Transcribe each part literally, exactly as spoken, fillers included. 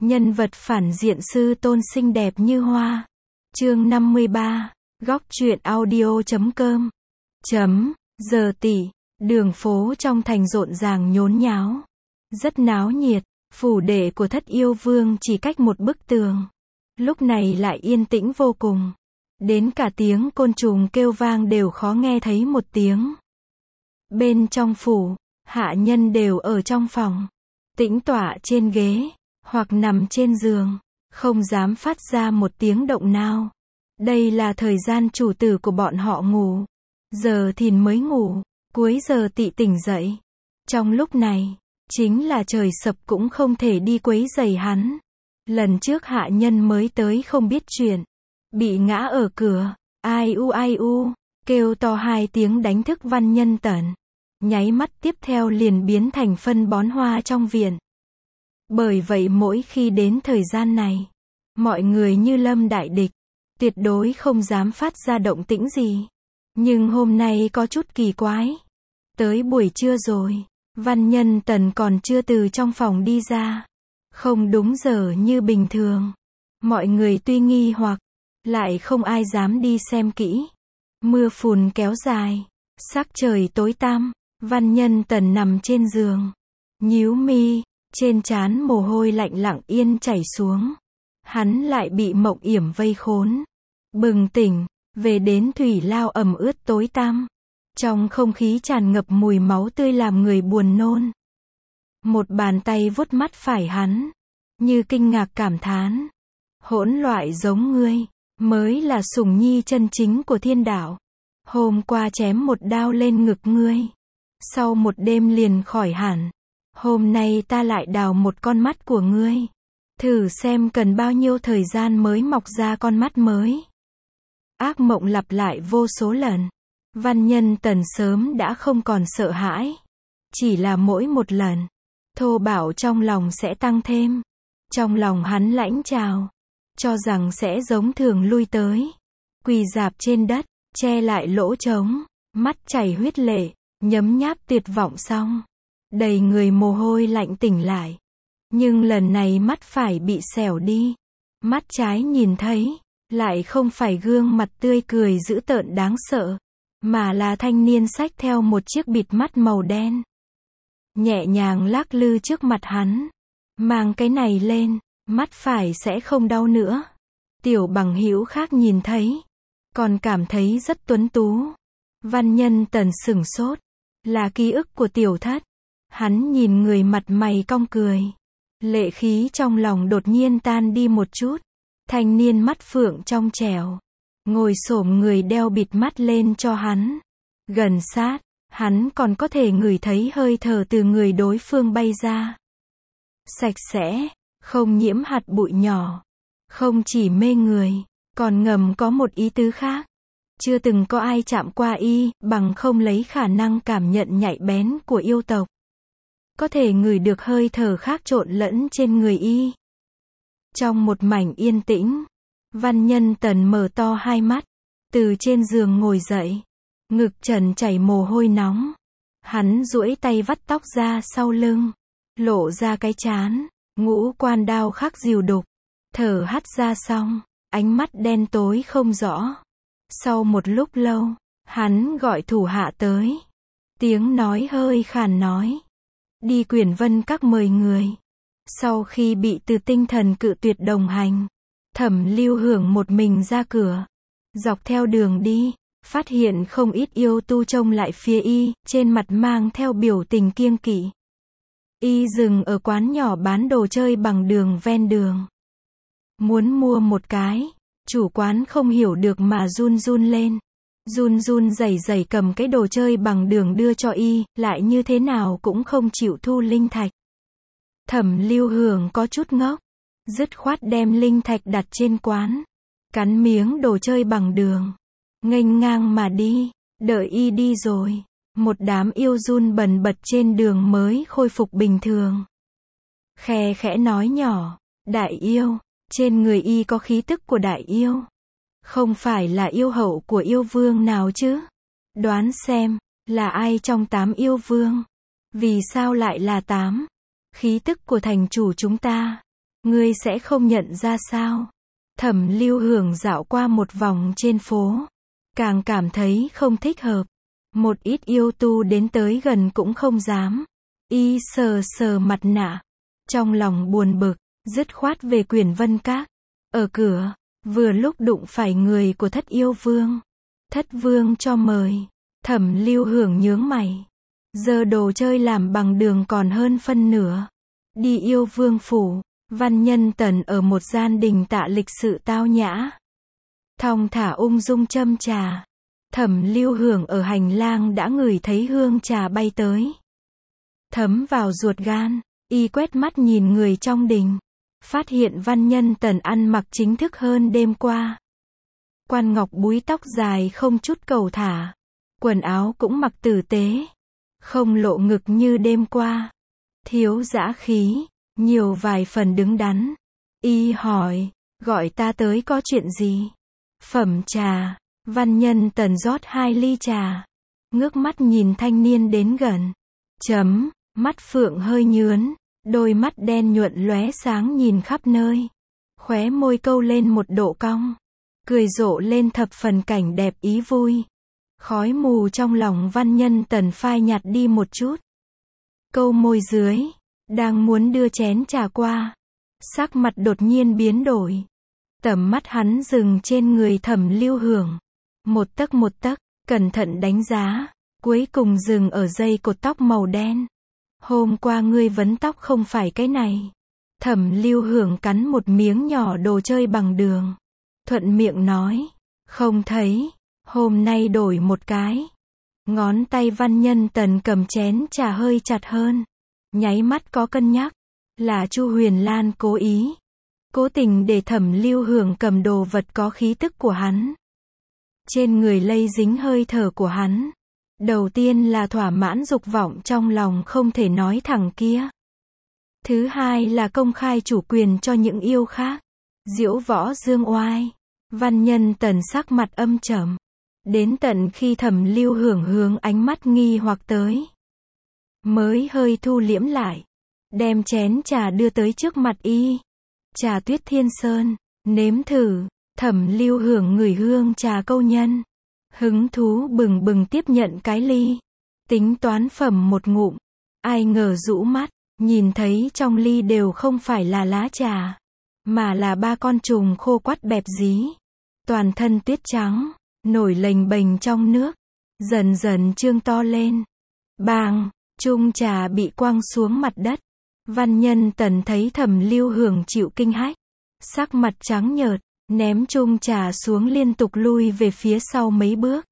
Nhân vật phản diện sư tôn xinh đẹp như hoa. Chương năm mươi ba, góc truyện audio chấm com. Chấm, giờ tỷ, đường phố trong thành rộn ràng nhốn nháo. Rất náo nhiệt, phủ đệ của Thất Yêu Vương chỉ cách một bức tường. Lúc này lại yên tĩnh vô cùng. Đến cả tiếng côn trùng kêu vang đều khó nghe thấy một tiếng. Bên trong phủ, hạ nhân đều ở trong phòng, tĩnh tọa trên ghế, hoặc nằm trên giường, không dám phát ra một tiếng động nào. Đây là thời gian chủ tử của bọn họ ngủ. Giờ thìn mới ngủ, cuối giờ tị tỉnh dậy. Trong lúc này, chính là trời sập cũng không thể đi quấy rầy hắn. Lần trước hạ nhân mới tới không biết chuyện, bị ngã ở cửa, ai u ai u, kêu to hai tiếng đánh thức Văn Nhân Tần. Nháy mắt tiếp theo liền biến thành phân bón hoa trong viện. Bởi vậy mỗi khi đến thời gian này, mọi người như lâm đại địch, tuyệt đối không dám phát ra động tĩnh gì. Nhưng hôm nay có chút kỳ quái. Tới buổi trưa rồi, Văn Nhân Tần còn chưa từ trong phòng đi ra. Không đúng giờ như bình thường. Mọi người tuy nghi hoặc, lại không ai dám đi xem kỹ. Mưa phùn kéo dài, sắc trời tối tăm. Văn Nhân Tần nằm trên giường, nhíu mi, trên trán mồ hôi lạnh lặng yên chảy xuống. Hắn lại bị mộng yểm vây khốn. Bừng tỉnh, về đến thủy lao ẩm ướt tối tăm. Trong không khí tràn ngập mùi máu tươi làm người buồn nôn. Một bàn tay vuốt mắt phải hắn, như kinh ngạc cảm thán. Hỗn loại giống ngươi, mới là sủng nhi chân chính của thiên đạo. Hôm qua chém một đao lên ngực ngươi, sau một đêm liền khỏi hẳn. Hôm nay ta lại đào một con mắt của ngươi. Thử xem cần bao nhiêu thời gian mới mọc ra con mắt mới. Ác mộng lặp lại vô số lần. Văn Nhân Tần sớm đã không còn sợ hãi. Chỉ là mỗi một lần, thô bạo trong lòng sẽ tăng thêm. Trong lòng hắn lãnh trào, cho rằng sẽ giống thường lui tới. Quỳ rạp trên đất, che lại lỗ trống, mắt chảy huyết lệ, nhấm nháp tuyệt vọng xong. Đầy người mồ hôi lạnh tỉnh lại. Nhưng lần này mắt phải bị xẻo đi. Mắt trái nhìn thấy, lại không phải gương mặt tươi cười dữ tợn đáng sợ, mà là thanh niên xách theo một chiếc bịt mắt màu đen. Nhẹ nhàng lắc lư trước mặt hắn. Mang cái này lên, mắt phải sẽ không đau nữa. Tiểu bằng hữu khác nhìn thấy, còn cảm thấy rất tuấn tú. Văn Nhân Tần sửng sốt. Là ký ức của tiểu thất. Hắn nhìn người mặt mày cong cười. Lệ khí trong lòng đột nhiên tan đi một chút. Thanh niên mắt phượng trong trẻo, ngồi xổm người đeo bịt mắt lên cho hắn. Gần sát, hắn còn có thể ngửi thấy hơi thở từ người đối phương bay ra. Sạch sẽ, không nhiễm hạt bụi nhỏ. Không chỉ mê người, còn ngầm có một ý tứ khác. Chưa từng có ai chạm qua y, bằng không lấy khả năng cảm nhận nhạy bén của yêu tộc. Có thể ngửi được hơi thở khác trộn lẫn trên người y. Trong một mảnh yên tĩnh, Văn Nhân Tần mở to hai mắt, từ trên giường ngồi dậy, ngực trần chảy mồ hôi nóng. Hắn duỗi tay vắt tóc ra sau lưng, lộ ra cái trán, ngũ quan đao khắc dìu đục, thở hắt ra xong, ánh mắt đen tối không rõ. Sau một lúc lâu, hắn gọi thủ hạ tới. Tiếng nói hơi khàn nói. Đi Quyển Vân Các mời người. Sau khi bị Từ Tinh Thần cự tuyệt đồng hành, Thẩm Lưu Hưởng một mình ra cửa. Dọc theo đường đi, phát hiện không ít yêu tu trông lại phía y, trên mặt mang theo biểu tình kiêng kỵ. Y dừng ở quán nhỏ bán đồ chơi bằng đường ven đường. Muốn mua một cái. Chủ quán không hiểu được mà run run lên. Run run rẩy rẩy cầm cái đồ chơi bằng đường đưa cho y, lại như thế nào cũng không chịu thu linh thạch. Thẩm Lưu Hưởng có chút ngốc, dứt khoát đem linh thạch đặt trên quán, cắn miếng đồ chơi bằng đường, nghênh ngang mà đi. Đợi y đi rồi, một đám yêu run bần bật trên đường mới khôi phục bình thường. Khe khẽ nói nhỏ, đại yêu. Trên người y có khí tức của đại yêu. Không phải là yêu hậu của yêu vương nào chứ? Đoán xem, là ai trong tám yêu vương? Vì sao lại là tám? Khí tức của thành chủ chúng ta Ngươi sẽ không nhận ra sao? Thẩm Lưu Hưởng dạo qua một vòng trên phố. Càng cảm thấy không thích hợp. Một ít yêu tu đến tới gần cũng không dám. Y sờ sờ mặt nạ. Trong lòng buồn bực, dứt khoát về Quyển Vân Các. Ở cửa, vừa lúc đụng phải người của Thất Yêu Vương. Thất Vương cho mời. Thẩm Lưu Hưởng nhướng mày. Giờ đồ chơi làm bằng đường còn hơn phân nửa. Đi Yêu Vương phủ. Văn Nhân Tần ở một gian đình tạ lịch sự tao nhã. Thong thả ung dung châm trà. Thẩm Lưu Hưởng ở hành lang đã ngửi thấy hương trà bay tới. Thấm vào ruột gan, y quét mắt nhìn người trong đình. Phát hiện Văn Nhân Tần ăn mặc chính thức hơn đêm qua. Quan ngọc búi tóc dài không chút cầu thả. Quần áo cũng mặc tử tế. Không lộ ngực như đêm qua. Thiếu dã khí, nhiều vài phần đứng đắn. Y hỏi, gọi ta tới có chuyện gì? Phẩm trà. Văn Nhân Tần rót hai ly trà. Ngước mắt nhìn thanh niên đến gần. Chấm, mắt phượng hơi nhướn. Đôi mắt đen nhuận lóe sáng nhìn khắp nơi. Khóe môi câu lên một độ cong. Cười rộ lên thập phần cảnh đẹp ý vui. Khói mù trong lòng Văn Nhân Tần phai nhạt đi một chút. Câu môi dưới. Đang muốn đưa chén trà qua. Sắc mặt đột nhiên biến đổi. Tầm mắt hắn dừng trên người Thẩm Lưu Hưởng. Một tấc một tấc, cẩn thận đánh giá. Cuối cùng dừng ở dây cột tóc màu đen. Hôm qua ngươi vấn tóc không phải cái này. Thẩm Lưu Hưởng cắn một miếng nhỏ đồ chơi bằng đường. Thuận miệng nói. Không thấy. Hôm nay đổi một cái. Ngón tay Văn Nhân Tần cầm chén trà hơi chặt hơn. Nháy mắt có cân nhắc. Là Chu Huyền Lan cố ý. Cố tình để Thẩm Lưu Hưởng cầm đồ vật có khí tức của hắn. Trên người lây dính hơi thở của hắn. Đầu tiên là thỏa mãn dục vọng trong lòng không thể nói thẳng kia. Thứ hai là công khai chủ quyền cho những yêu khác. Diễu võ dương oai. Văn Nhân Tần sắc mặt âm trầm. Đến tận khi Thẩm Lưu Hưởng hướng ánh mắt nghi hoặc tới. Mới hơi thu liễm lại. Đem chén trà đưa tới trước mặt y. Trà Tuyết Thiên Sơn. Nếm thử. Thẩm Lưu Hưởng ngửi hương trà câu nhân. Hứng thú bừng bừng tiếp nhận cái ly. Tính toán phẩm một ngụm. Ai ngờ rũ mắt. Nhìn thấy trong ly đều không phải là lá trà. Mà là ba con trùng khô quắt bẹp dí. Toàn thân tuyết trắng. Nổi lềnh bềnh trong nước. Dần dần trương to lên. Bang. Chung trà bị quăng xuống mặt đất. Văn Nhân Tần thấy Thẩm Lưu Hưởng chịu kinh hách. Sắc mặt trắng nhợt. Ném chung trà xuống liên tục lui về phía sau mấy bước.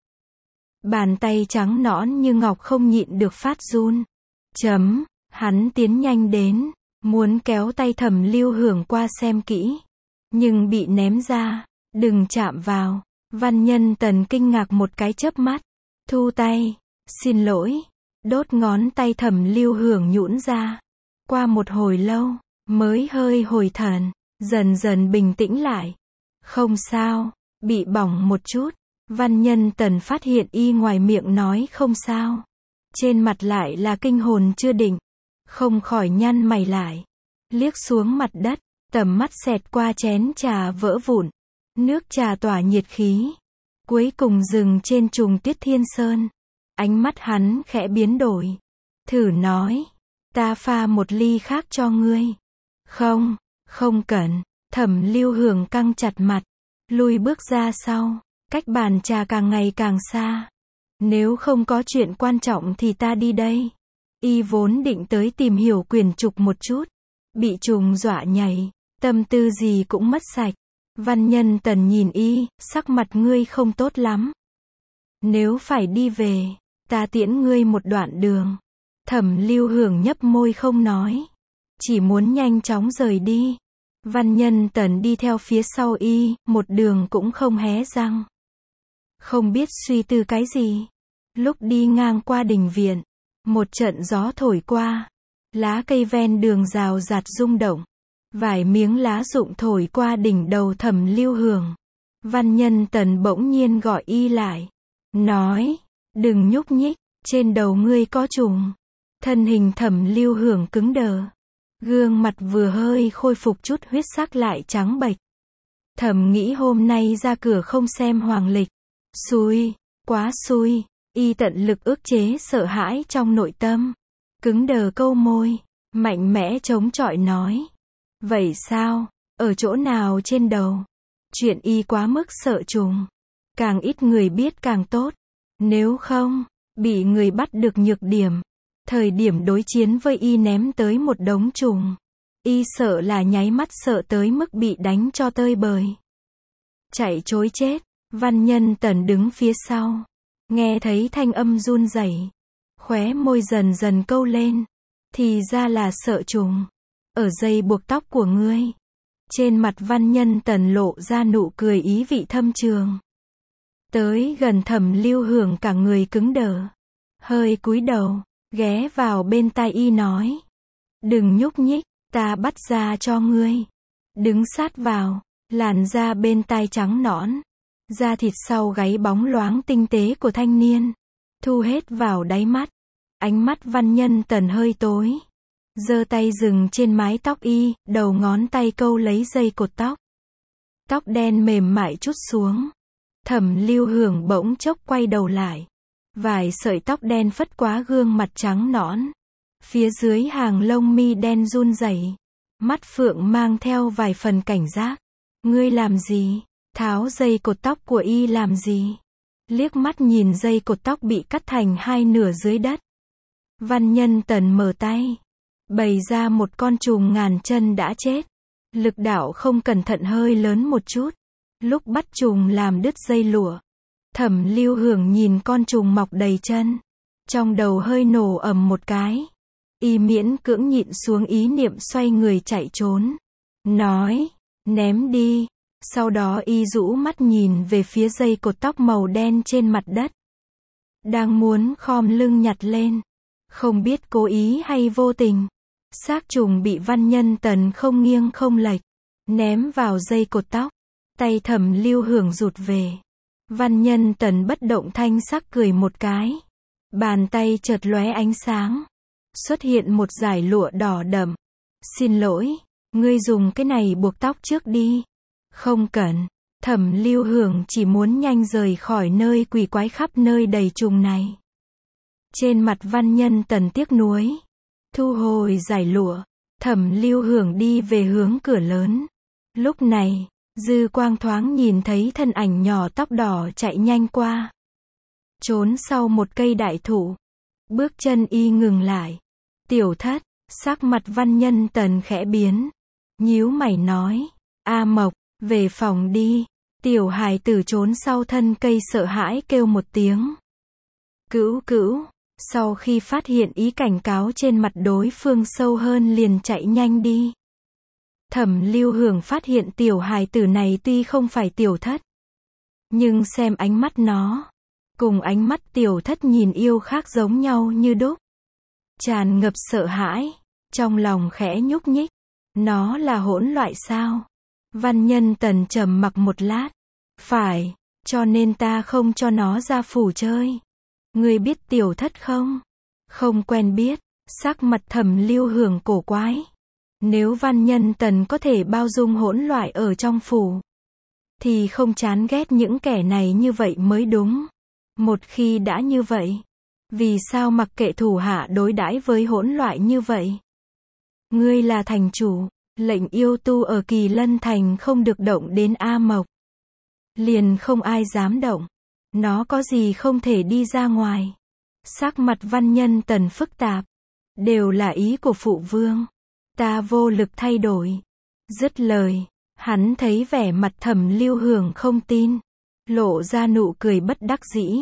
Bàn tay trắng nõn như ngọc không nhịn được phát run. Chấm. Hắn tiến nhanh đến. Muốn kéo tay Thẩm Lưu Hưởng qua xem kỹ. Nhưng bị ném ra. Đừng chạm vào. Văn Nhân Tần kinh ngạc một cái chớp mắt. Thu tay. Xin lỗi. Đốt ngón tay Thẩm Lưu Hưởng nhũn ra. Qua một hồi lâu. Mới hơi hồi thần. Dần dần bình tĩnh lại. Không sao. Bị bỏng một chút. Văn Nhân Tần phát hiện y ngoài miệng nói không sao. Trên mặt lại là kinh hồn chưa định. Không khỏi nhăn mày lại. Liếc xuống mặt đất. Tầm mắt xẹt qua chén trà vỡ vụn. Nước trà tỏa nhiệt khí. Cuối cùng dừng trên trùng Tuyết Thiên Sơn. Ánh mắt hắn khẽ biến đổi. Thử nói. Ta pha một ly khác cho ngươi. Không. Không cần. Thẩm Lưu Hưởng căng chặt mặt. Lui bước ra sau. Cách bàn trà càng ngày càng xa. Nếu không có chuyện quan trọng thì ta đi đây. Y vốn định tới tìm hiểu quyển trục một chút. Bị trùng dọa nhảy. Tâm tư gì cũng mất sạch. Văn Nhân Tần nhìn y. Sắc mặt ngươi không tốt lắm. Nếu phải đi về. Ta tiễn ngươi một đoạn đường. Thẩm Lưu Hưởng nhấp môi không nói. Chỉ muốn nhanh chóng rời đi. Văn Nhân Tần đi theo phía sau y. Một đường cũng không hé răng. Không biết suy tư cái gì. Lúc đi ngang qua đình viện. Một trận gió thổi qua. Lá cây ven đường rào rạt rung động. Vài miếng lá rụng thổi qua đỉnh đầu Thẩm Lưu Hưởng. Văn Nhân Tần bỗng nhiên gọi y lại. Nói. Đừng nhúc nhích. Trên đầu ngươi có trùng. Thân hình Thẩm Lưu Hưởng cứng đờ. Gương mặt vừa hơi khôi phục chút huyết sắc lại trắng bệch. Thầm nghĩ hôm nay ra cửa không xem hoàng lịch. Xui, quá xui, y tận lực ức chế sợ hãi trong nội tâm. Cứng đờ câu môi, mạnh mẽ chống chọi nói. Vậy sao, ở chỗ nào trên đầu? Chuyện y quá mức sợ trùng. Càng ít người biết càng tốt. Nếu không, bị người bắt được nhược điểm. Thời điểm đối chiến với y ném tới một đống trùng. Y sợ là nháy mắt sợ tới mức bị đánh cho tơi bời. Chạy trối chết, Văn Nhân Tần đứng phía sau. Nghe thấy thanh âm run rẩy, khóe môi dần dần câu lên. Thì ra là sợ trùng. Ở dây buộc tóc của ngươi. Trên mặt Văn Nhân Tần lộ ra nụ cười ý vị thâm trường. Tới gần Thẩm Lưu Hưởng cả người cứng đờ. Hơi cúi đầu, ghé vào bên tai y nói. Đừng nhúc nhích, ta bắt ra cho ngươi. Đứng sát vào, làn da bên tai trắng nõn. Da thịt sau gáy bóng loáng tinh tế của thanh niên. Thu hết vào đáy mắt. Ánh mắt Văn Nhân Tần hơi tối. Giơ tay dừng trên mái tóc y, đầu ngón tay câu lấy dây cột tóc. Tóc đen mềm mại trút xuống. Thẩm Lưu Hưởng bỗng chốc quay đầu lại. Vài sợi tóc đen phất quá gương mặt trắng nõn. Phía dưới hàng lông mi đen run rẩy. Mắt phượng mang theo vài phần cảnh giác. Ngươi làm gì? Tháo dây cột tóc của y làm gì? Liếc mắt nhìn dây cột tóc bị cắt thành hai nửa dưới đất. Văn Nhân Tần mở tay. Bày ra một con trùng ngàn chân đã chết. Lực đạo không cẩn thận hơi lớn một chút. Lúc bắt trùng làm đứt dây lụa. Thẩm Lưu Hưởng nhìn con trùng mọc đầy chân. Trong đầu hơi nổ ầm một cái. Y miễn cưỡng nhịn xuống ý niệm xoay người chạy trốn. Nói, ném đi. Sau đó y rũ mắt nhìn về phía dây cột tóc màu đen trên mặt đất. Đang muốn khom lưng nhặt lên. Không biết cố ý hay vô tình. Xác trùng bị Văn Nhân Tần không nghiêng không lệch. Ném vào dây cột tóc. Tay Thẩm Lưu Hưởng rụt về. Văn Nhân Tần bất động thanh sắc cười một cái. Bàn tay chợt lóe ánh sáng. Xuất hiện một dải lụa đỏ đậm. Xin lỗi, ngươi dùng cái này buộc tóc trước đi. Không cần. Thẩm Lưu Hưởng chỉ muốn nhanh rời khỏi nơi quỷ quái khắp nơi đầy trùng này. Trên mặt Văn Nhân Tần tiếc nuối. Thu hồi dải lụa. Thẩm Lưu Hưởng đi về hướng cửa lớn. Lúc này, dư quang thoáng nhìn thấy thân ảnh nhỏ tóc đỏ chạy nhanh qua. Trốn sau một cây đại thụ. Bước chân y ngừng lại. Tiểu Thất, sắc mặt Văn Nhân Tần khẽ biến. Nhíu mày nói. A Mộc, về phòng đi. Tiểu hài tử trốn sau thân cây sợ hãi kêu một tiếng. Cữu cữu. Sau khi phát hiện ý cảnh cáo trên mặt đối phương sâu hơn liền chạy nhanh đi. Thẩm Lưu Hưởng phát hiện tiểu hài tử này tuy không phải Tiểu Thất. Nhưng xem ánh mắt nó. Cùng ánh mắt Tiểu Thất nhìn yêu khác giống nhau như đúc. Tràn ngập sợ hãi. Trong lòng khẽ nhúc nhích. Nó là hỗn loại sao? Văn Nhân Tần trầm mặc một lát. Phải, cho nên ta không cho nó ra phủ chơi. Ngươi biết Tiểu Thất không? Không quen biết. Sắc mặt Thẩm Lưu Hưởng cổ quái. Nếu Văn Nhân Tần có thể bao dung hỗn loại ở trong phủ, thì không chán ghét những kẻ này như vậy mới đúng. Một khi đã như vậy, vì sao mặc kệ thủ hạ đối đãi với hỗn loại như vậy? Ngươi là thành chủ, lệnh yêu tu ở Kỳ Lân Thành không được động đến A Mộc. Liền không ai dám động. Nó có gì không thể đi ra ngoài? Sắc mặt Văn Nhân Tần phức tạp. Đều là ý của phụ vương. Ta vô lực thay đổi. Dứt lời, hắn thấy vẻ mặt Thẩm Lưu Hưởng không tin. Lộ ra nụ cười bất đắc dĩ.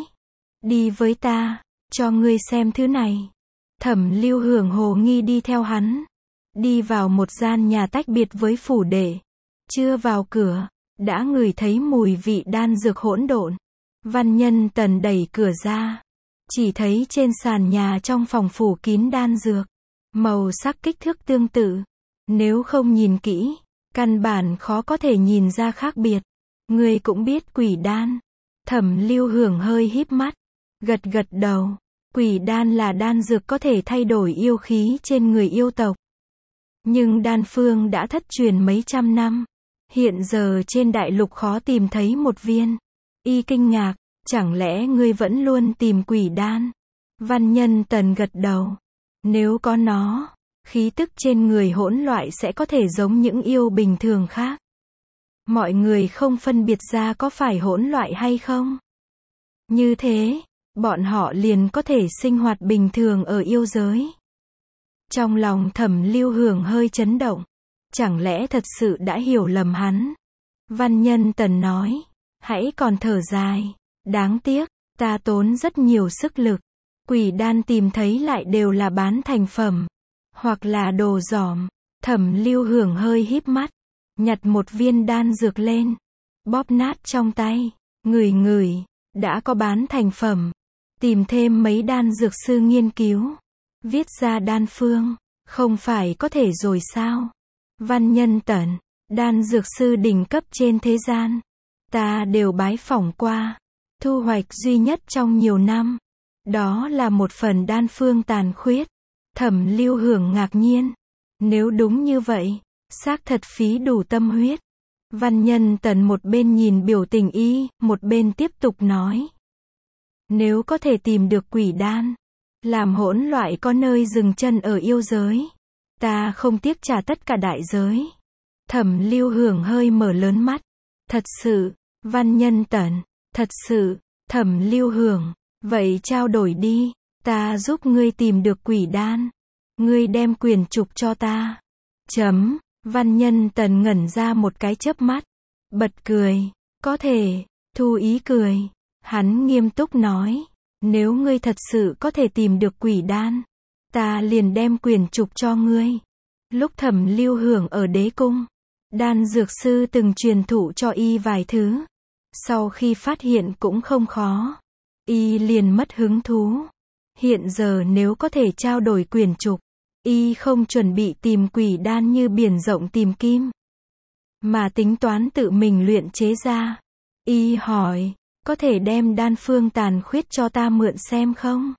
Đi với ta, cho ngươi xem thứ này. Thẩm Lưu Hưởng hồ nghi đi theo hắn. Đi vào một gian nhà tách biệt với phủ đệ. Chưa vào cửa, đã ngửi thấy mùi vị đan dược hỗn độn. Văn Nhân Tần đẩy cửa ra. Chỉ thấy trên sàn nhà trong phòng phủ kín đan dược. Màu sắc kích thước tương tự. Nếu không nhìn kỹ, căn bản khó có thể nhìn ra khác biệt. Ngươi cũng biết quỷ đan. Thẩm Lưu Hưởng hơi híp mắt. Gật gật đầu. Quỷ đan là đan dược có thể thay đổi yêu khí trên người yêu tộc. Nhưng đan phương đã thất truyền mấy trăm năm. Hiện giờ trên đại lục khó tìm thấy một viên. Y kinh ngạc, chẳng lẽ ngươi vẫn luôn tìm quỷ đan? Văn Nhân Tần gật đầu. Nếu có nó, khí tức trên người hỗn loại sẽ có thể giống những yêu bình thường khác. Mọi người không phân biệt ra có phải hỗn loại hay không. Như thế, bọn họ liền có thể sinh hoạt bình thường ở yêu giới. Trong lòng Thẩm Lưu Hưởng hơi chấn động. Chẳng lẽ thật sự đã hiểu lầm hắn? Văn Nhân Tần nói, hãy còn thở dài. Đáng tiếc, ta tốn rất nhiều sức lực. Quỷ đan tìm thấy lại đều là bán thành phẩm. Hoặc là đồ giỏm. Thẩm Lưu Hưởng hơi híp mắt. Nhặt một viên đan dược lên. Bóp nát trong tay. Ngửi ngửi. Đã có bán thành phẩm. Tìm thêm mấy đan dược sư nghiên cứu. Viết ra đan phương. Không phải có thể rồi sao? Văn Nhân Tần. Đan dược sư đỉnh cấp trên thế gian. Ta đều bái phỏng qua. Thu hoạch duy nhất trong nhiều năm. Đó là một phần đan phương tàn khuyết. Thẩm Lưu Hưởng ngạc nhiên. Nếu đúng như vậy, xác thật phí đủ tâm huyết. Văn Nhân Tần một bên nhìn biểu tình y, một bên tiếp tục nói. Nếu có thể tìm được quỷ đan, làm hỗn loại có nơi dừng chân ở yêu giới, ta không tiếc trả tất cả đại giới. Thẩm Lưu Hưởng hơi mở lớn mắt. Thật sự, Văn Nhân Tần, thật sự, Thẩm Lưu Hưởng, vậy trao đổi đi, ta giúp ngươi tìm được quỷ đan. Ngươi đem quyền trục cho ta. Chấm, Văn Nhân Tần ngẩn ra một cái chớp mắt. Bật cười, có thể, thu ý cười. Hắn nghiêm túc nói, nếu ngươi thật sự có thể tìm được quỷ đan, ta liền đem quyền trục cho ngươi. Lúc Thẩm Lưu Hưởng ở đế cung, đan dược sư từng truyền thụ cho y vài thứ. Sau khi phát hiện cũng không khó, y liền mất hứng thú. Hiện giờ nếu có thể trao đổi quyền trục, y không chuẩn bị tìm quỷ đan như biển rộng tìm kim, mà tính toán tự mình luyện chế ra. Y hỏi, có thể đem đan phương tàn khuyết cho ta mượn xem không?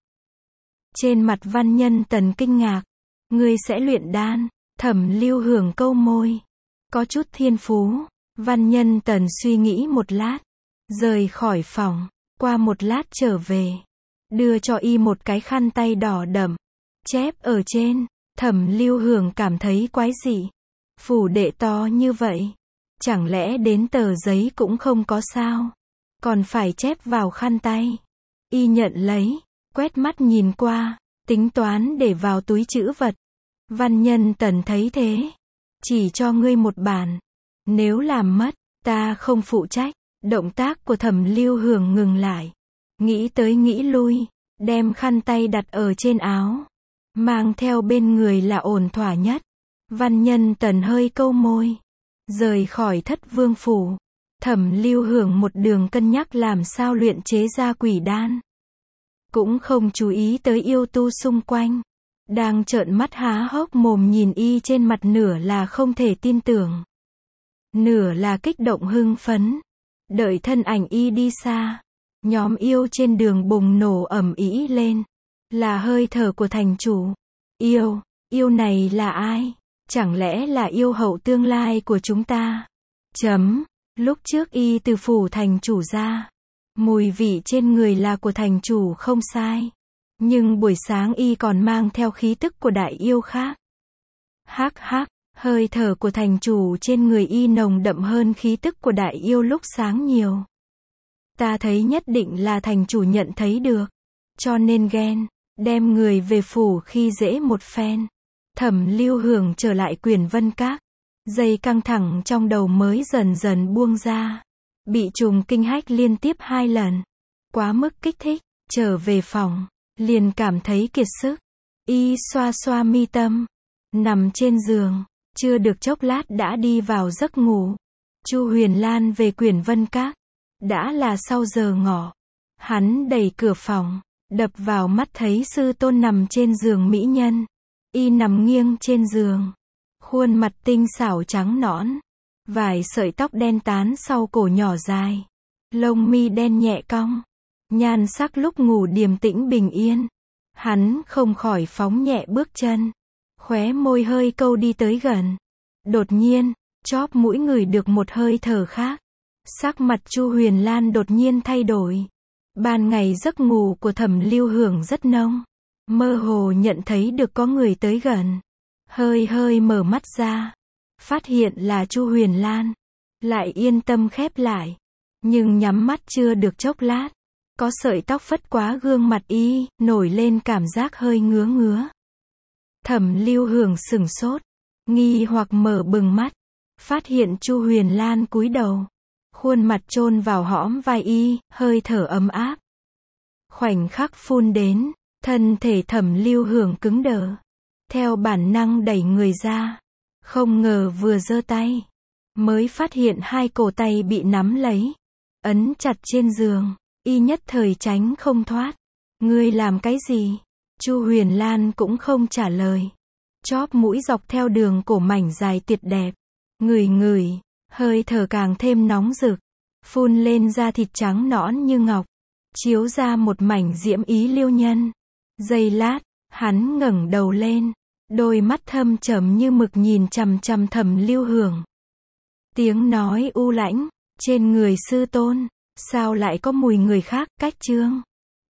Trên mặt Văn Nhân Tần kinh ngạc. Ngươi sẽ luyện đan? Thẩm Lưu Hưởng câu môi. Có chút thiên phú. Văn Nhân Tần suy nghĩ một lát. Rời khỏi phòng. Qua một lát trở về. Đưa cho y một cái khăn tay đỏ đậm. Chép ở trên. Thẩm Lưu Hưởng cảm thấy quái dị. Phủ đệ to như vậy. Chẳng lẽ đến tờ giấy cũng không có sao? Còn phải chép vào khăn tay. Y nhận lấy. Quét mắt nhìn qua. Tính toán để vào túi trữ vật. Văn Nhân Tần thấy thế. Chỉ cho ngươi một bản. Nếu làm mất, ta không phụ trách. Động tác của Thẩm Lưu Hưởng ngừng lại. Nghĩ tới nghĩ lui. Đem khăn tay đặt ở trên áo. Mang theo bên người là ổn thỏa nhất. Văn Nhân Tần hơi câu môi. Rời khỏi Thất Vương phủ. Thẩm Lưu Hưởng một đường cân nhắc làm sao luyện chế ra quỷ đan. Cũng không chú ý tới yêu tu xung quanh. Đang trợn mắt há hốc mồm nhìn y, trên mặt nửa là không thể tin tưởng. Nửa là kích động hưng phấn. Đợi thân ảnh y đi xa. Nhóm yêu trên đường bùng nổ ầm ĩ lên. Là hơi thở của thành chủ. Yêu, yêu này là ai? Chẳng lẽ là yêu hậu tương lai của chúng ta? Chấm, lúc trước y từ phủ thành chủ ra. Mùi vị trên người là của thành chủ không sai. Nhưng buổi sáng y còn mang theo khí tức của đại yêu khác. Hắc hắc, hơi thở của thành chủ trên người y nồng đậm hơn khí tức của đại yêu lúc sáng nhiều. Ta thấy nhất định là thành chủ nhận thấy được. Cho nên ghen, đem người về phủ khi dễ một phen. Thẩm Lưu Hưởng trở lại Quyền Vân Các. Dây căng thẳng trong đầu mới dần dần buông ra. Bị trùng kinh hách liên tiếp hai lần. Quá mức kích thích, trở về phòng. Liền cảm thấy kiệt sức. Y xoa xoa mi tâm. Nằm trên giường. Chưa được chốc lát đã đi vào giấc ngủ. Chu Huyền Lan về Quyền Vân Các. Đã là sau giờ ngọ. Hắn đẩy cửa phòng. Đập vào mắt thấy sư tôn nằm trên giường mỹ nhân. Y nằm nghiêng trên giường. Khuôn mặt tinh xảo trắng nõn. Vài sợi tóc đen tán sau cổ nhỏ dài. Lông mi đen nhẹ cong. Nhan sắc lúc ngủ điềm tĩnh bình yên. Hắn không khỏi phóng nhẹ bước chân. Khóe môi hơi câu đi tới gần. Đột nhiên, chóp mũi ngửi được một hơi thở khác. Sắc mặt Chu Huyền Lan đột nhiên thay đổi. Ban ngày giấc ngủ của Thẩm Lưu Hưởng rất nông. Mơ hồ nhận thấy được có người tới gần. Hơi hơi mở mắt ra. Phát hiện là Chu Huyền Lan. Lại yên tâm khép lại. Nhưng nhắm mắt chưa được chốc lát. Có sợi tóc phất quá gương mặt y, nổi lên cảm giác hơi ngứa ngứa. Thẩm Lưu Hưởng sửng sốt. Nghi hoặc mở bừng mắt. Phát hiện Chu Huyền Lan cúi đầu. Khuôn mặt chôn vào hõm vai y, hơi thở ấm áp. Khoảnh khắc phun đến, thân thể Thẩm Lưu Hưởng cứng đờ. Theo bản năng đẩy người ra. Không ngờ vừa giơ tay. Mới phát hiện hai cổ tay bị nắm lấy. Ấn chặt trên giường. Y nhất thời tránh không thoát. Ngươi làm cái gì? Chu Huyền Lan cũng không trả lời. Chóp mũi dọc theo đường cổ mảnh dài tuyệt đẹp. Ngửi ngửi, hơi thở càng thêm nóng rực. Phun lên da thịt trắng nõn như ngọc. Chiếu ra một mảnh diễm ý liêu nhân. Giây lát, hắn ngẩng đầu lên. Đôi mắt thâm trầm như mực nhìn chằm chằm Thẩm Lưu Hưởng. Tiếng nói u lãnh, trên người sư tôn, sao lại có mùi người khác, cách chương.